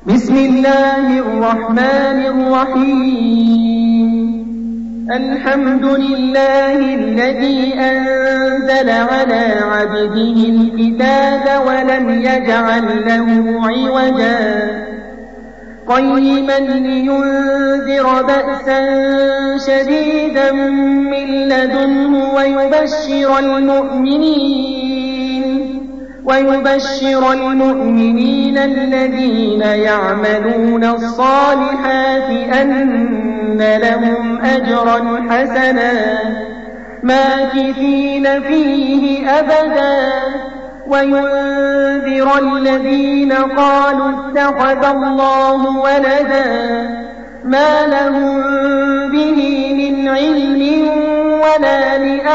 بسم الله الرحمن الرحيم. الحمد لله الذي أنزل على عبده الكتاب ولم يجعل له عوجا قيما لينذر بأسا شديدا من لدنه ويبشر المؤمنين الذين يعملون الصالحات أن لهم أجرا حسنا ماكثين فيه أبدا وينذر الذين قالوا اتخذ الله ولدا ما لهم به من علم ولا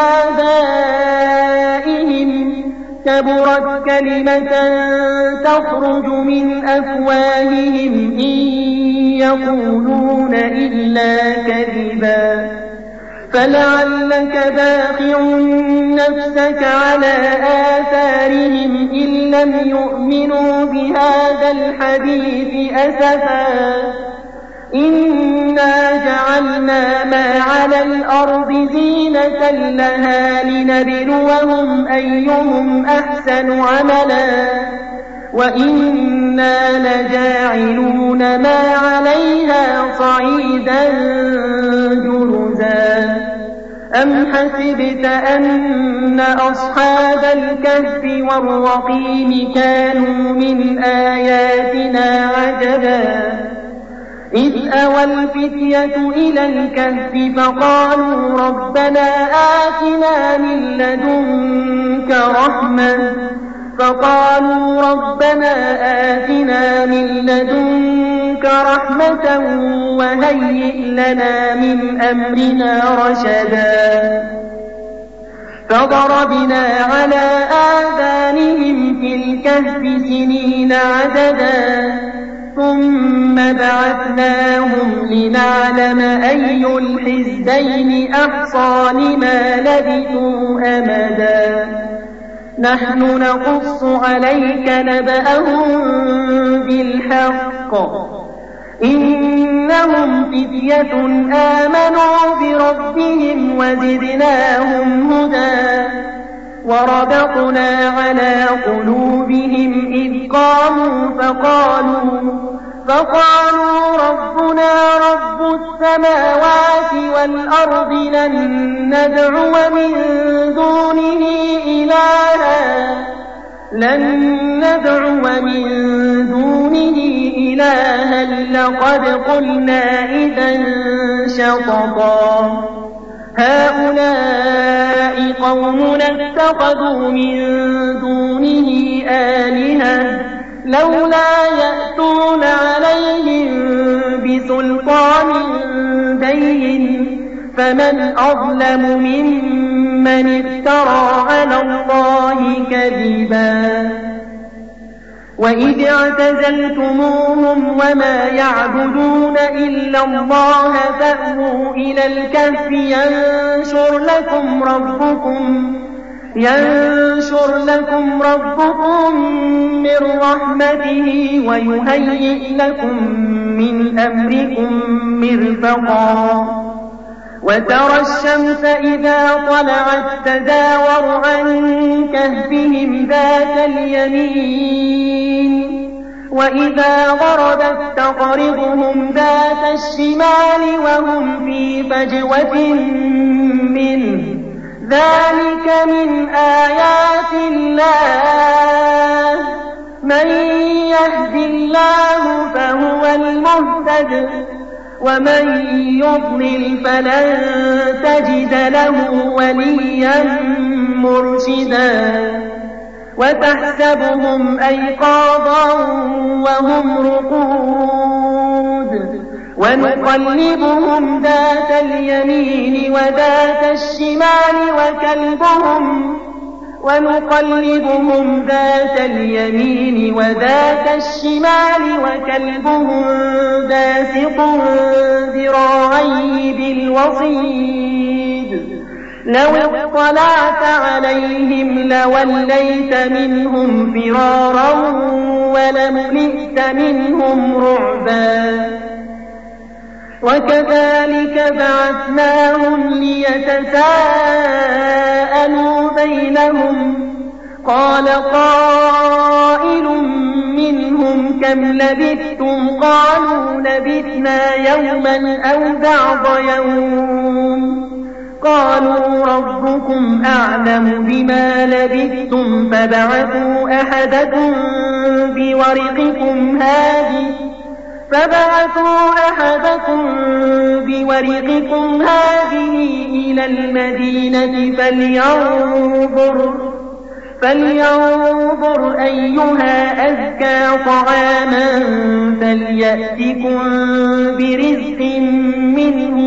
لآبائهم كبرت كلمة تخرج من أفواههم إن يقولون إلا كذبا فلعلك باخع نفسك على آثارهم إن لم يؤمنوا بهذا الحديث أسفا إنا جعلنا ما على الأرض زينة لها لنبلوهم أيهم أحسن عملا وإنا لجاعلون ما عليها صعيدا جرزا أم حسبت أن أصحاب الكهف والرقيم كانوا من آياتنا عجبا إذ أوى الفتية إلى الكهف فقالوا ربنا آتنا من لدنك رحمة وهيئ لنا من أمرنا رشدا فضربنا على آذانهم في الكهف سنين عددا ثم بعثناهم لنعلم أي الحزبين أحصى لما لبثوا أمدا نحن نقص عليك نبأهم بالحق إنهم فتية آمنوا بربهم وزدناهم هدى وربطنا على قلوبهم إذ قاموا فقالوا ربنا رب السماوات والأرض لن ندعو من دونه إلها لقد قلنا إذا شططا هؤلاء قومنا اتخذوا من دونه آلهة لولا يأتون عليهم بسلطان بين فمن أظلم ممن افترى على الله كذبا وإذ اعتزلتموهم وما يعبدون إلا الله فأووا إلى الكهف ينشر لكم ربكم من رحمته ويهيئ لكم من أمركم مرفقا وترى الشمس إذا طلعت تزاور عن كهفهم ذات اليمين وإذا غربت تقرضهم ذات الشمال وهم في فجوة منه ذلك من آيات الله من يهد الله فهو المهتد ومن يضلل فلن تجد له وليا مرشدا وتحسبهم أيقاظا وهم رقود ونقلبهم ذات اليمين وذات الشمال وكلبهم باسط ذراعيه بالوصيد لو اطلعت عليهم لوليت منهم فرارا ولملئت منهم رعبا وكذلك بعثناهم ليتساءلوا بينهم قال قائل منهم كم لبثتم قالوا لبثنا يوما أو بعض يوم قالوا ربكم أعلم بما لبثتم فبعثوا أحدكم بورقكم هذه إلى المدينة فلينظر أيها أزكى طعاما فليأتكم برزق منه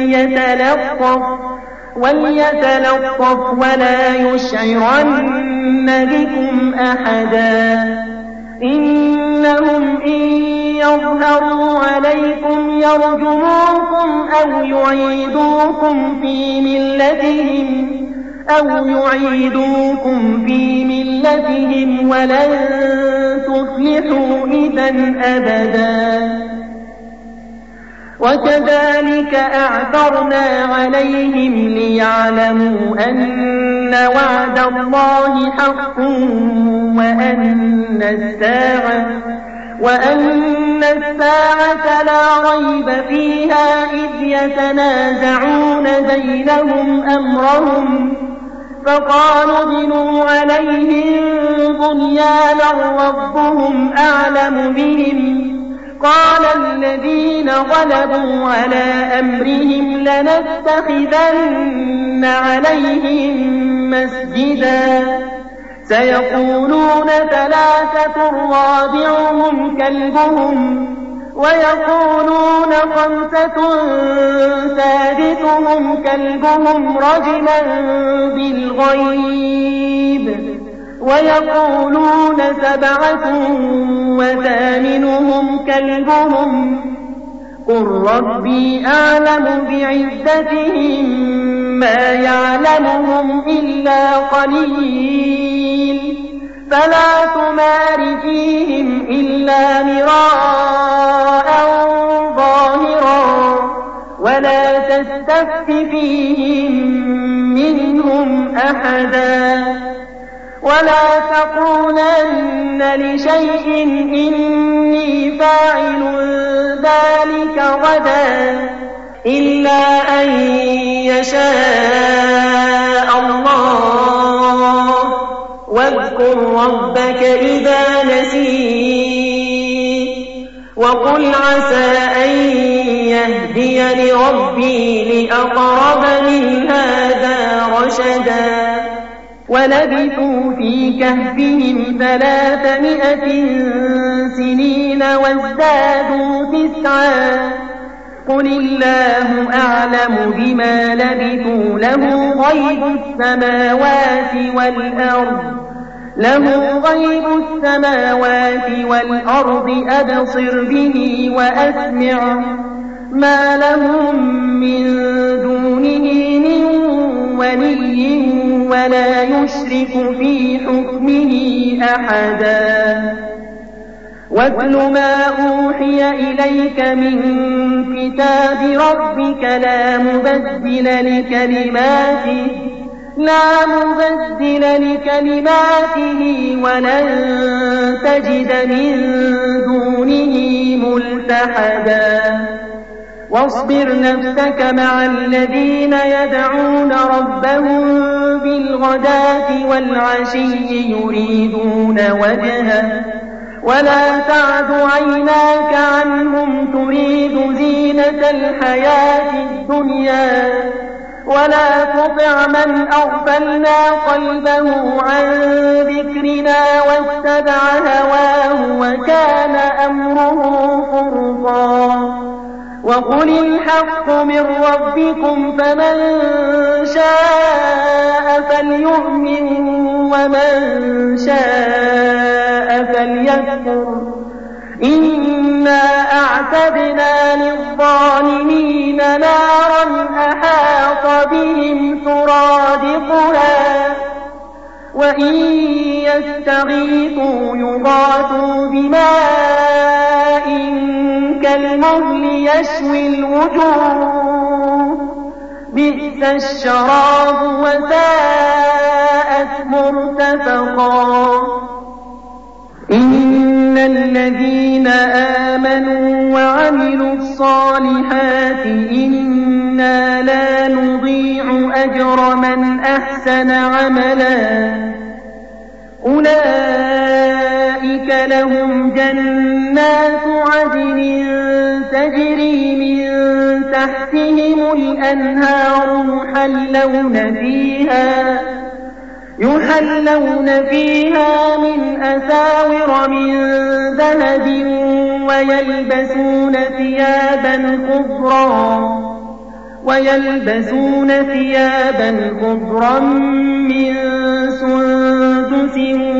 وليتلطف ولا يشعرن بكم أحدا إنهم إن يظهروا عليكم يرجموكم أو يعيدوكم في ملتهم ولن تفلحوا إذا أبدا وكذلك أعثرنا عليهم ليعلموا أن وعد الله حق وأن الساعة لا ريب فيها إذ يتنازعون بينهم أمرهم فقالوا ابنوا عليهم بنيانا ربهم أعلم بهم قال الذين غلبوا على أمرهم لنتخذن عليهم مسجدا سيقولون ثلاثة رابعهم كلبهم ويقولون خمسة سادسهم كلبهم رجما بالغيب ويقولون سبعة وثامنهم كلبهم قل ربي أعلم بعدتهم ما يعلمهم إلا قليل فلا تمار فيهم إلا مراء ظاهرا ولا تستفت فيهم منهم أحدا ولا تقولن لشيء إني فاعل ذلك غدا إلا أن يشاء الله واذكر ربك إذا نسيت وقل عسى أن يهديني ربي لأقرب من هذا رشدا ولبثوا في كهفهم 300 سنين وازدادوا 9 قل الله أعلم بما لبثوا له غيب السماوات والأرض أبصر به وأسمع ما لهم من دونه من ولي ولا يشرك في حكمه أحدا واتل ما أوحي إليك من كتاب ربك لا مبدل لكلماته ولن تجد من دونه ملتحدا واصبر نفسك مع الذين يدعون ربهم بالغداة والعشي يريدون وجهه ولا تعد عيناك عنهم تريد زينة الحياة الدنيا ولا تطع من أغفلنا قلبه عن ذكرنا واتبع هواه وكان أمره فرطا وقل الحق من ربكم فمن شاء فليؤمن ومن شاء فليكفر إنا وأعتدنا للظالمين نارا أحاط بهم سرادقها وإن يستغيثوا يغاثوا بماء كالمهل يشوي الوجوه بئس الشراب وساءت مرتفقا إن الذين آمنوا وعملوا الصالحات إنا لا نضيع أجر من أحسن عملا أولئك لهم جنات عدن تجري من تحتهم الأنهار يحلون فيها من أساور من ذهب ويلبسون ثيابا خضرا من سندس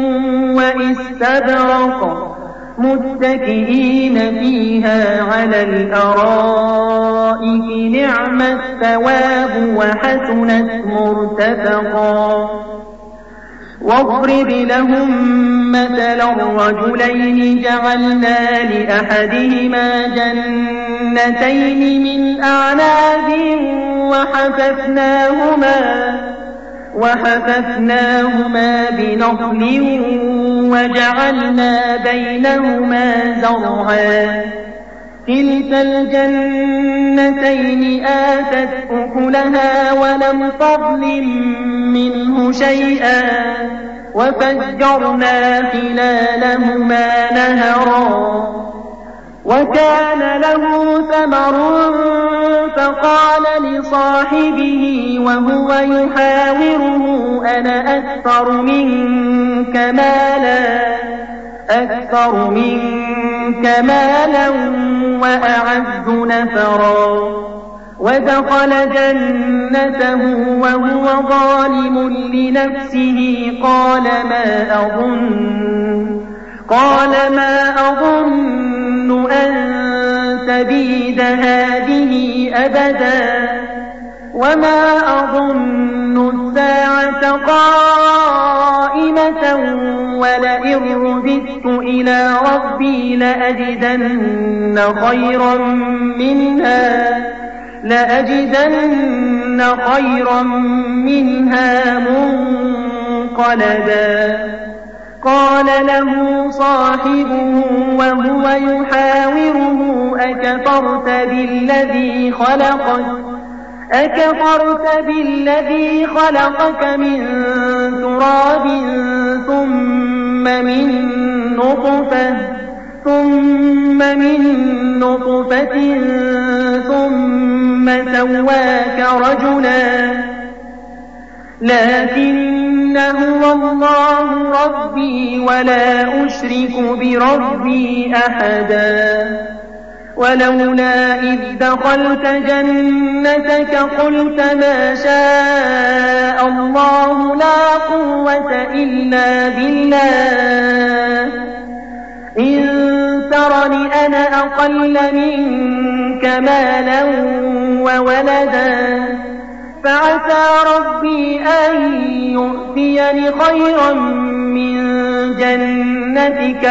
واستبرق متكئين فيها على الأرائك نعم الثواب وحسنت مرتفقا واضرب لهم مثلا الرجلين جعلنا لأحدهما جنتين من أعناب وحففناهما بنخل وجعلنا بينهما زرعا كلتا الجنتين آتت أكلها ولم تظلم منه شيئا وفجرنا خلالهما نهرا وكان له ثمر فقال لصاحبه وهو يحاوره أنا أكثر منك مالا وأعز نفرا ودخل جنته وهو ظالم لنفسه قال ما أظن أن تبيد هذه أبدا وما أظن الساعة قائمة ولئن رددت إلى ربي لأجدن خيرا منها منقلبا قال له صاحبه وهو يحاوره أكفرت بالذي خلقك من تراب ثم من نطفة ثم سواك رجلا لكن هو الله ربي ولا أشرك بربي أحدا ولولا إذ دخلت جنتك قلت ما شاء الله لا قوة إلا بالله إن ترني أنا أقل منك مالا وولدا فعسى ربي أن يؤتيني خيرا من جنتك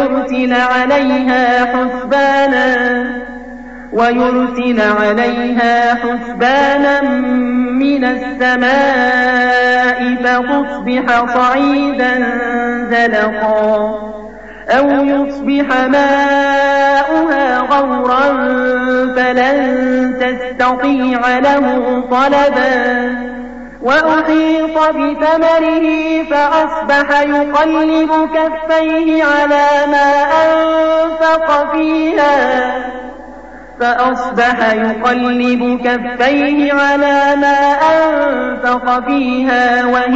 ويرسل عليها حسبانا من السماء فتصبح صعيدا زلقا أو يصبح ماؤها غورا فلن تستطيع له طلبا وأحيط بثمره فأصبح يقلب كفيه على ما أنفق فيها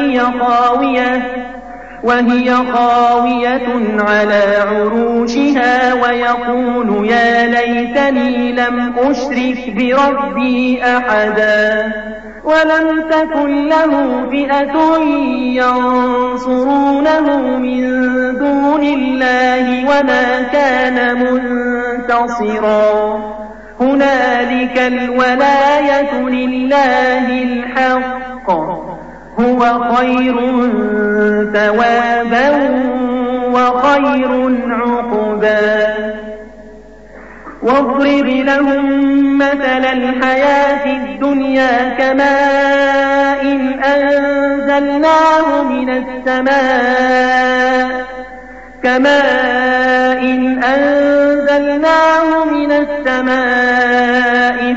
وهي خاوية على عروشها ويقول يا ليتني لم أشرك بربي أحدا ولم تكن له فئة ينصرونه من دون الله وما كان منتصرا هنالك الولاية لله الحق هو خير ثوابا وخير عقبا واضرب لهم مثل الحياة الدنيا كماء أنزلناه من السماء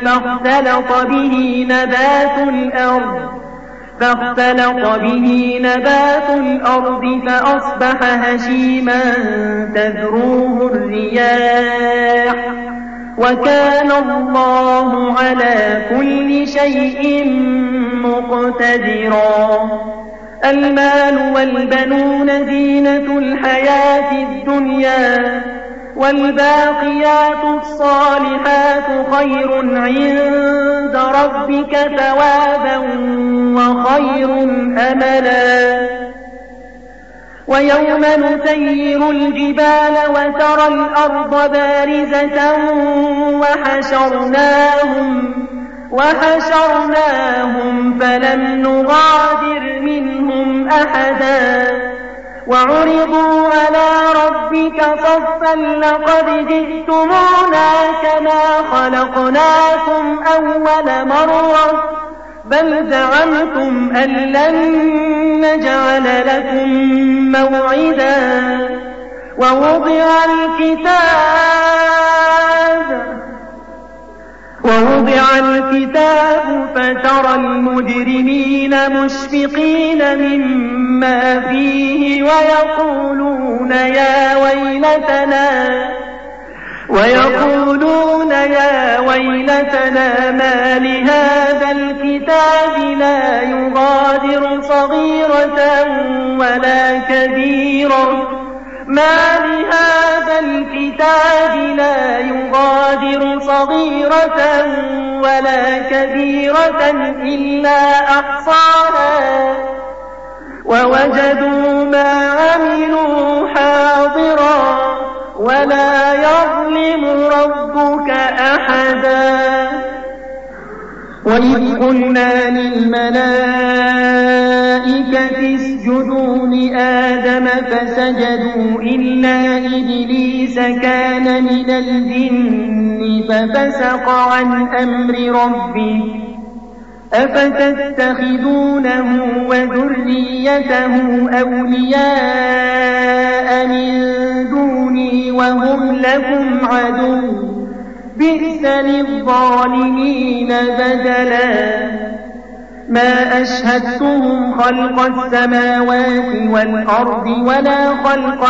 فاختلط به نبات الأرض فأصبح هشيما تذروه الرياح وكان الله على كل شيء مقتدرا المال والبنون زينة الحياة الدنيا والباقيات الصالحات خير عند ربك ثوابا وخير أملا ويوم نسير الجبال وترى الأرض بارزة وحشرناهم فلم نغادر منهم أحدا وعرضوا على ربك صفا لقد جئتمونا كما خلقناكم أول مرة بل زعمتم أن لن نجعل لكم موعدا ووضع الكتاب فترى المجرمين مشفقين مما فيه ويقولون يا ويلتنا ما لهذا الكتاب لا يغادر صغيرة ولا كبيرة إلا أحصاها ووجدوا ما عملوا حاضرا ولا يظلم ربك أحدا وإذ قلنا للملائكة اسجدوا لآدم فسجدوا إلا إبليس كان من الجن ففسق عن أمر ربه أفتتخذونه وذريته أولياء من دوني وهم لكم عدو بئس للظالمين بدلا ما أشهدتهم خلق السماوات والأرض ولا خلق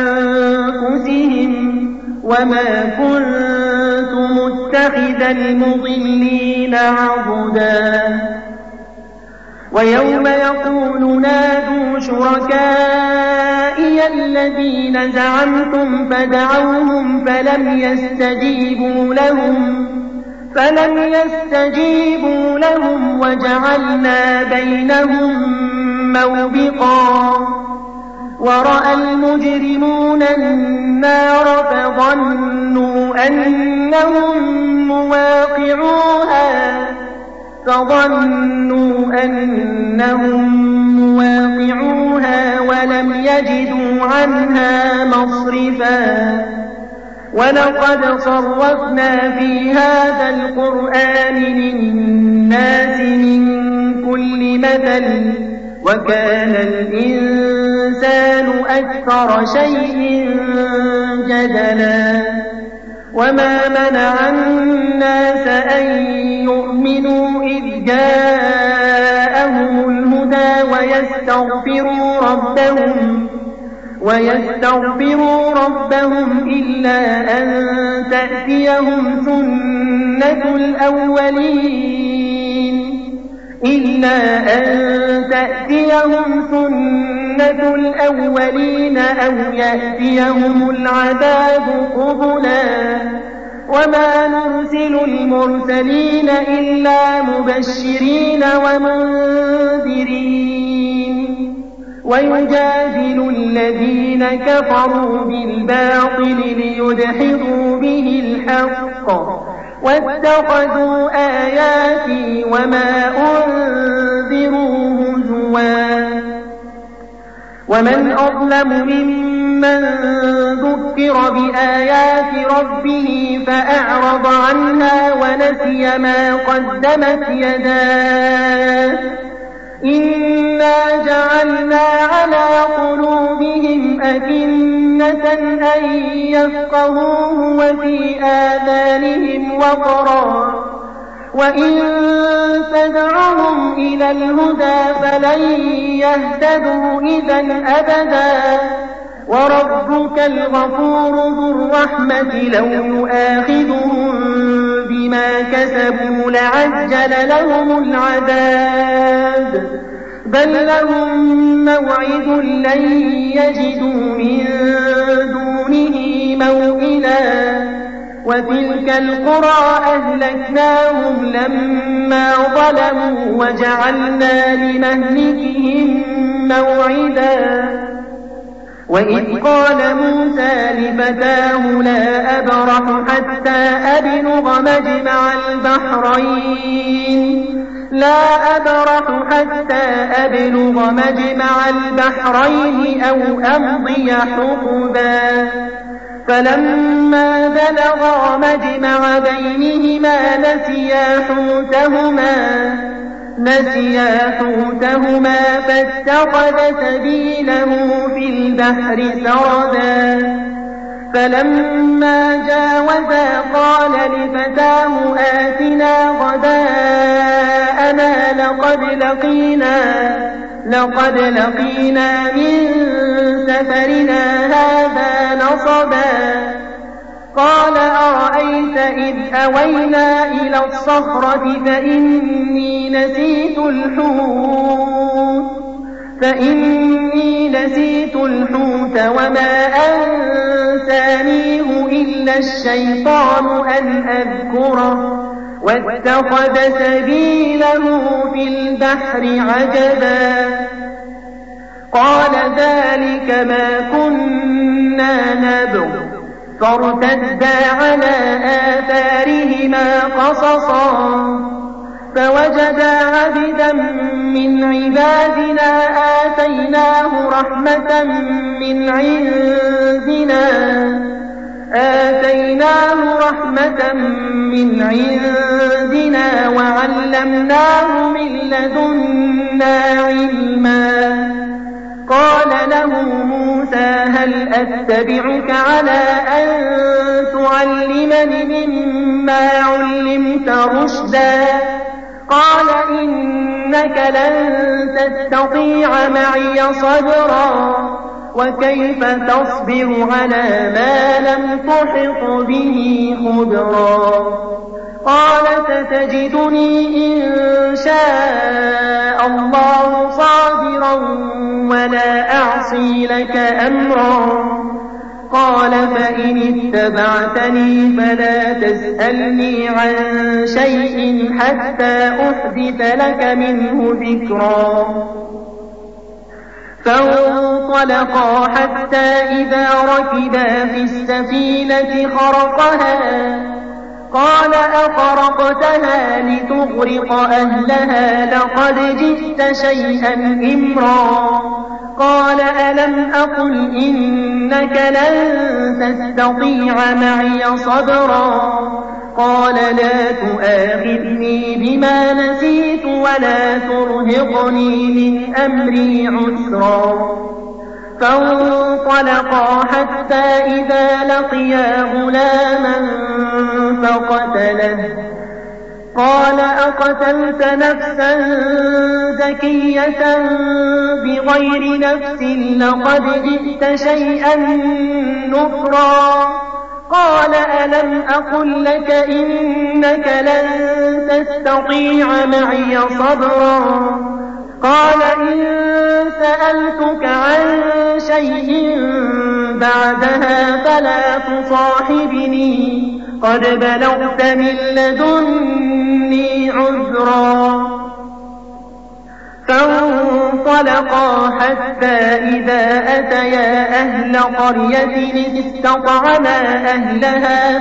أنفسهم وما كنت متخذ المضلين عضدا ويوم يقول نادوا شركائي الذين زعمتم فدعوهم فلم يستجيبوا لهم وجعلنا بينهم موبقا ورأى المجرمون النار فظنوا أنهم مواقعوها ولم يجدوا عنها مصرفا ولقد صرفنا في هذا القرآن للناس من كل مثل وكان الإنسان أكثر شيء جدلا وما منع الناس أن يؤمنوا إذ جاءهم الهدى ويستغفروا ربهم إلا أن تأتيهم سنة الأولين أو يأتيهم العذاب قبلا وما نرسل نرسل المرسلين إلا مبشرين ومنذرين ويجادل الذين كفروا بالباطل ليدحضوا به الحق واتخذوا آياتي وما أنذروا هزوا ومن أظلم ممن ذكر بآيات ربه فأعرض عنها ونسي ما قدمت يداه إنا جعلنا على قلوبهم أكنة أن يفقهوه وفي آذانهم وقرا وإن تدعهم إلى الهدى فلن يهتدوا إذا أبدا وربك الغفور ذو الرحمة لو يؤاخذهم بما كسبوا لعجل لهم العذاب بل لهم موعد لن يجدوا من دونه موئلا وتلك القرى أهلكناهم لما ظلموا وجعلنا لمهلكهم موعدا وإذ قال موسى لفتاه لا أبرح حتى أبلغ مجمع البحرين أو أمضي حقبا فلما بلغا مجمع بينهما نسيا حوتهما فاتخذ سبيله في البحر سربا فلما جاوزا قال لفتاه آتنا غداءنا لقد لقينا من سفرنا هذا نصبا قال أرأيت إذ أوينا إلى الصخرة فإني نسيت الحوت وما أنسانيه إلا الشيطان أن أذكره واتخذ سبيله في البحر عجبا قال ذلك ما كنا نبغ فارتدا على آثارهما قصصا فوجدا عبدا من عبادنا آتيناه رحمة من عندنا وعلمناه من لدنا علما قال له موسى هل أتبعك على أن تعلمني مما علمت رشدا قال إنك لن تستطيع معي صبرا وكيف تصبر على ما لم تحط به خبرا قال ستجدني إن شاء الله صابرا ولا أعصي لك أمرا قال فإن اتبعتني فلا تسألني عن شيء حتى أحدث لك منه ذكرا فانطلقا حتى إذا ركبا في السفينة خرقها قال أخرقتها لتغرق أهلها لقد جئت شيئا إمرا قال ألم أقل إنك لن تستطيع معي صبرا قال لا تؤاخذني بما نسيت ولا ترهقني من أمري عسرا فانطلقا حتى إذا لقيا غلاما فقتله قال أقتلت نفسا زكية بغير نفس لقد جئت شيئا نكرا قال ألم أقل لك إنك لن تستطيع معي صبرا قال إن سألتك عن شيء بعدها فلا تصاحبني قد بلغت من لدني عذرا. فانطلقا حتى إذا أتيا أهل قرية استطعما أهلها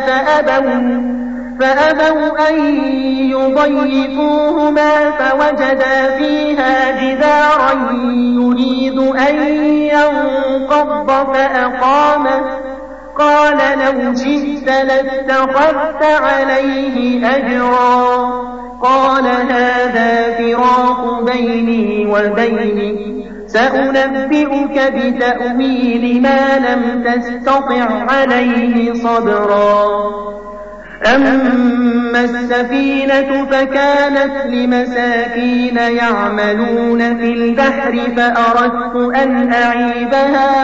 فأبوا أن يضيفوهما فوجدا فيها جدارا يريد أن ينقض فأقامه قال لو شئت لاتخذت عليه أجرا. قال هذا فراق بيني وبينك سأنبئك بتأويل ما لم تستطع عليه صبرا. أما السفينة فكانت لمساكين يعملون في البحر فأردت أن أعيبها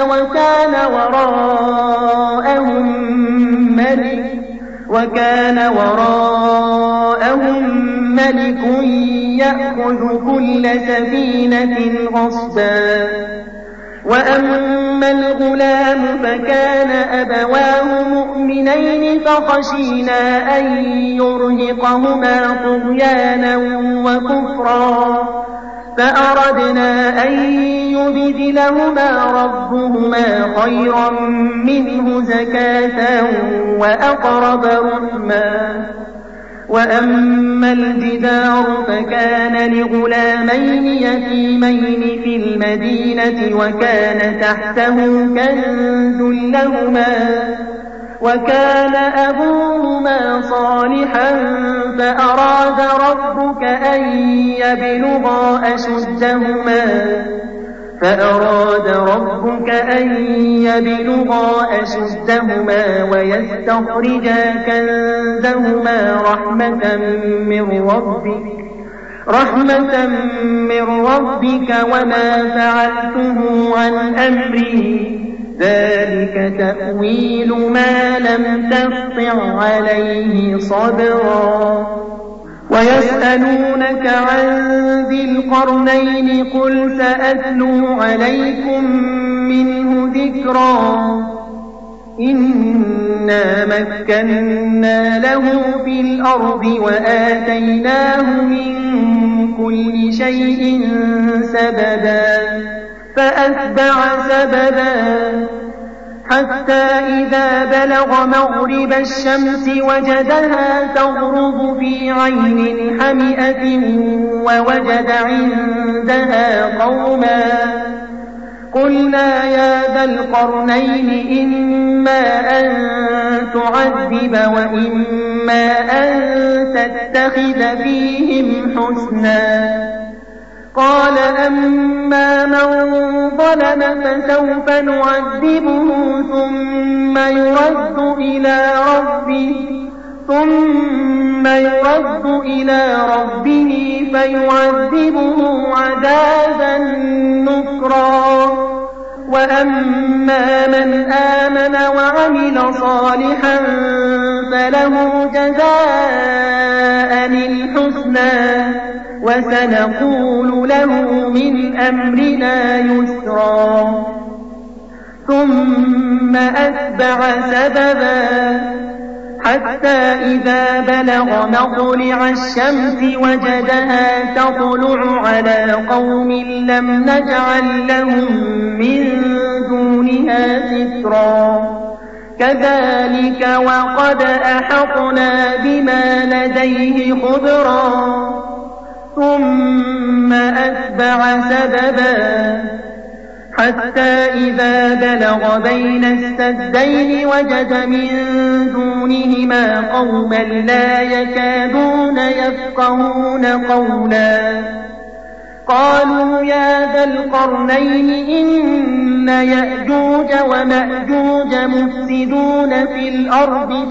وكان وراءهم ملك يأخذ كل سفينة غصبا. وأما الغلام فكان أبواه مؤمنين فخشينا أن يرهقهما طغيانا وكفرا فأردنا أن يبدلهما ربهما خيرا منه زكاة وأقرب رحما. وأما الجدار فكان لغلامين يتيمين في المدينة وكان تحته كنز لهما وكان أبوهما صالحا فأراد ربك أن يبلغا أشدهما ويستخرجا كنزهما رحمة من ربك وما فعلته عن أمري ذلك تأويل ما لم تسطع عليه صبرا. ويسألونك عن ذي القرنين قل سأتلو عليكم منه ذكرا. إنا مكنا له في الأرض وآتيناه من كل شيء سببا فأتبع سببا حتى إذا بلغ مغرب الشمس وجدها تغرب في عين حمئة ووجد عندها قوما قلنا يا ذا القرنين إما أن تعذب وإما أن تتخذ فيهم حسنا. قال أما من ظلم فسوف نعذبه ثم يرد إلى ربه فيعذبه عذابا نكرا. وأما من آمن وعمل صالحا فله جزاء الحسنى وسنقول له من أمرنا يسرا. ثم أتبع سببا حتى إذا بلغ مطلع الشمس وجدها تطلع على قوم لم نجعل لهم من دونها سترا. كذلك وقد أحطنا بما لديه خبرا. ثم أتبع سببا حتى إذا بلغ بين السدين وجد من دونهما قوما لا يكادون يفقهون قولا. قالوا يا ذا القرنين إن يأجوج ومأجوج مفسدون في الأرض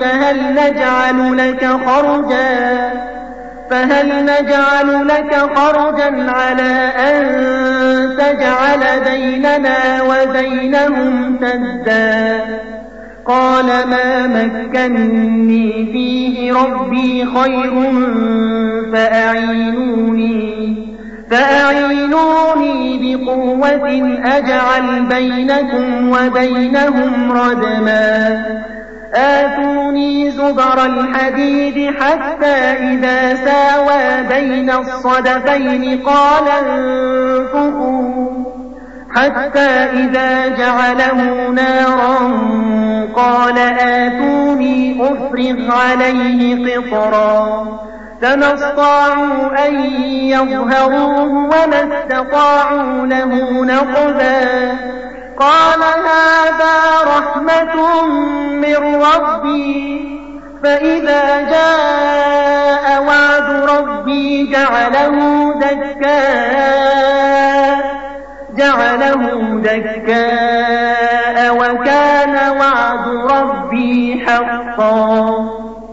فهل نجعل لك خرجا على أن تجعل بيننا وبينهم سدا. قال ما مكني فيه ربي خير فأعينوني بقوة أجعل بينكم وبينهم ردما آتوني زبر الحديد حتى إذا ساوى بين الصدفين قال انفخوا حتى إذا جعله نارا قال آتوني أفرغ عليه قطرا فما استطاعوا أن يظهروه وما استطاعوا له نقبا قال هذا رحمة من ربي فإذا جاء وعد ربي جعله دكاء وكان وعد ربي حقا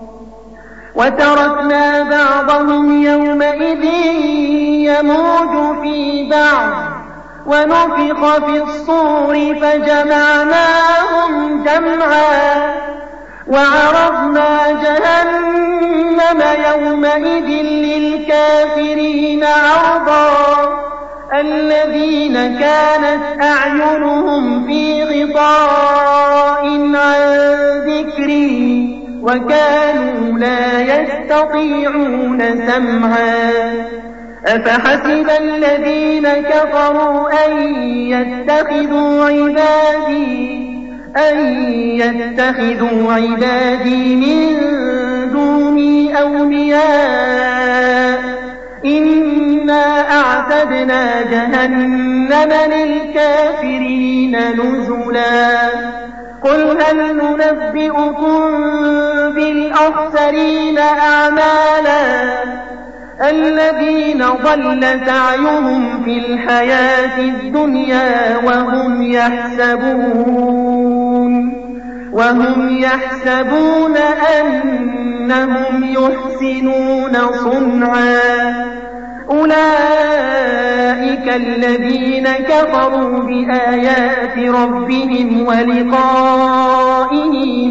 وتركنا بعضهم يومئذ يموج في بعض ونفخ في الصور فجمعناهم جمعا وعرضنا جهنم يومئذ للكافرين عرضا الذين كانت أعينهم في غطاء عن ذكري وكانوا لا يستطيعون سمعا أفحسب الذين كفروا أن يتخذوا عبادي من دوني أولياء إنا أعتدنا جهنم للكافرين نزلا قل هل ننبئكم بالأخسرين أعمالا الذين ضل سعيهم في الحياة الدنيا وهم يحسبون أنهم يحسنون صنعا أولئك الذين كفروا بآيات ربهم ولقائه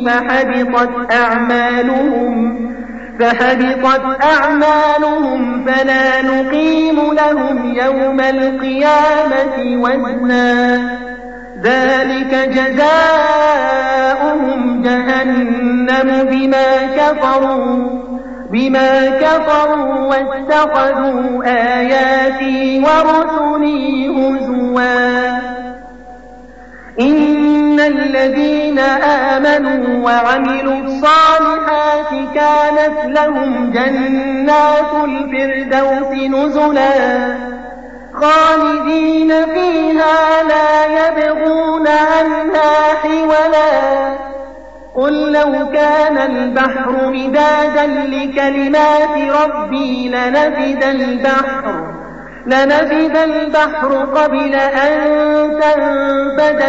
فحبطت أعمالهم فلا نقيم لهم يوم القيامة وزنا ذلك جزاؤهم جهنم بما كفروا واتخذوا آياتي ورسلي هزوا إن الذين آمنوا وعملوا الصالحات كانت لهم جنات الفردوس نزلا خالدين فيها لا يبغون عنها حولا قل لو كان البحر مدادا لكلمات ربي لنفد البحر قبل أن تنفد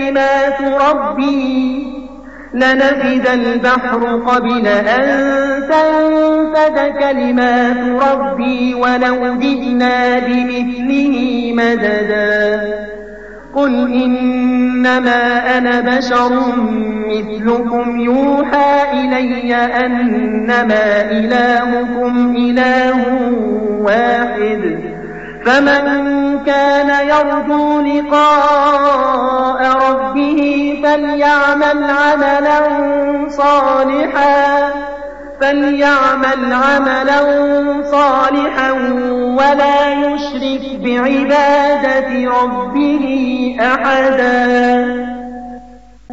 كلمات ربي ولو جئنا بمثله مددا قل إنما أنا بشر مثلكم يوحى إلي أنما إلهكم إله واحد فمن كان يرجو لقاء ربه فليعمل عملا صالحا ولا يشرك بعبادة ربه أحدا